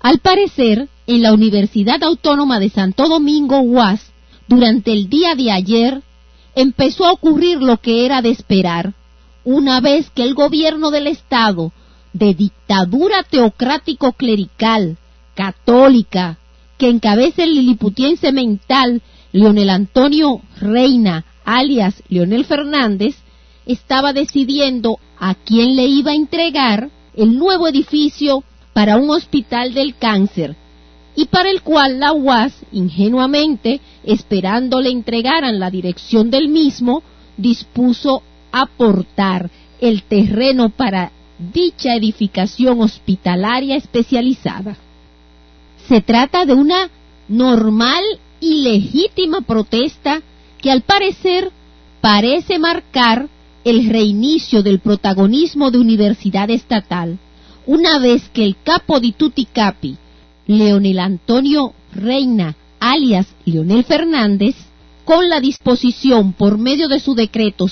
Al parecer, en la Universidad Autónoma de Santo Domingo, UAS, durante el día de ayer, empezó a ocurrir lo que era de esperar, una vez que el gobierno del Estado, de dictadura teocrático-clerical, católica, que encabeza el liliputiense mental Leonel Antonio Reina, alias Leonel Fernández, estaba decidiendo a quién le iba a entregar el nuevo edificio para un hospital del cáncer, y para el cual la UAS, ingenuamente, esperando le entregaran la dirección del mismo, dispuso aportar el terreno para dicha edificación hospitalaria especializada. Se trata de una normal y legítima protesta que al parecer parece marcar el reinicio del protagonismo de universidad estatal, una vez que el capo di tutti capi, Leonel Antonio Reina, alias Leonel Fernández, con la disposición por medio de su decreto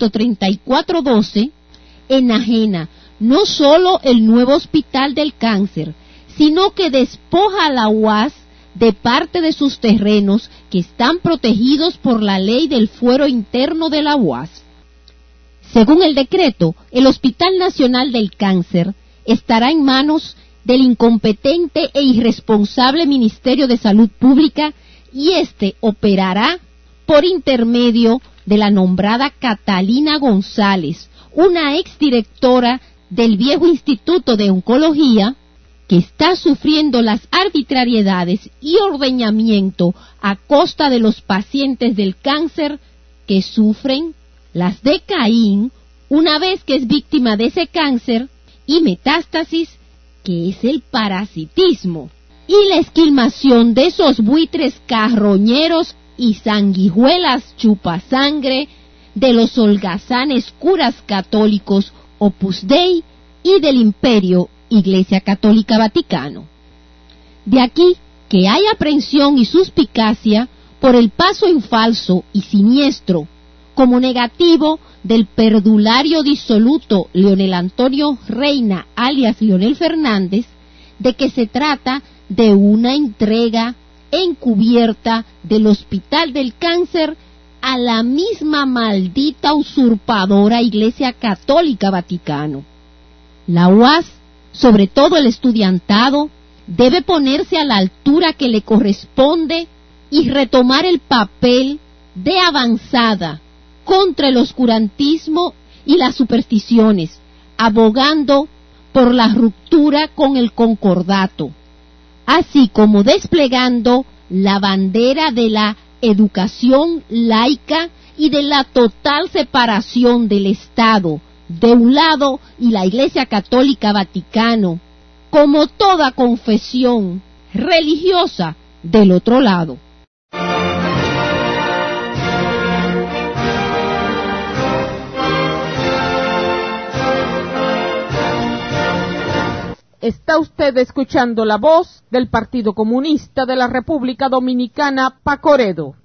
134-12, enajena no solo el nuevo hospital del cáncer, sino que despoja a la UAS de parte de sus terrenos que están protegidos por la ley del fuero interno de la UAS. Según el decreto, el Hospital Nacional del Cáncer estará en manos del incompetente e irresponsable Ministerio de Salud Pública y éste operará por intermedio de la nombrada Catalina González, una exdirectora del viejo Instituto de Oncología, que está sufriendo las arbitrariedades y ordeñamiento a costa de los pacientes del cáncer que sufren las de Caín una vez que es víctima de ese cáncer y metástasis, que es el parasitismo, y la esquilmación de esos buitres carroñeros y sanguijuelas chupasangre de los holgazanes curas católicos Opus Dei y del Imperio Iglesia Católica Vaticano. De aquí que hay aprensión y suspicacia por el paso en falso y siniestro como negativo del perdulario disoluto Leonel Antonio Reina, alias Leonel Fernández, de que se trata de una entrega encubierta del Hospital del Cáncer a la misma maldita usurpadora Iglesia Católica Vaticano. La UAS, sobre todo el estudiantado, debe ponerse a la altura que le corresponde y retomar el papel de avanzada contra el oscurantismo y las supersticiones, abogando por la ruptura con el concordato, así como desplegando la bandera de la educación laica y de la total separación del Estado de un lado y la Iglesia Católica Vaticano, como toda confesión religiosa, del otro lado. Está usted escuchando la voz del Partido Comunista de la República Dominicana, Pacoredo.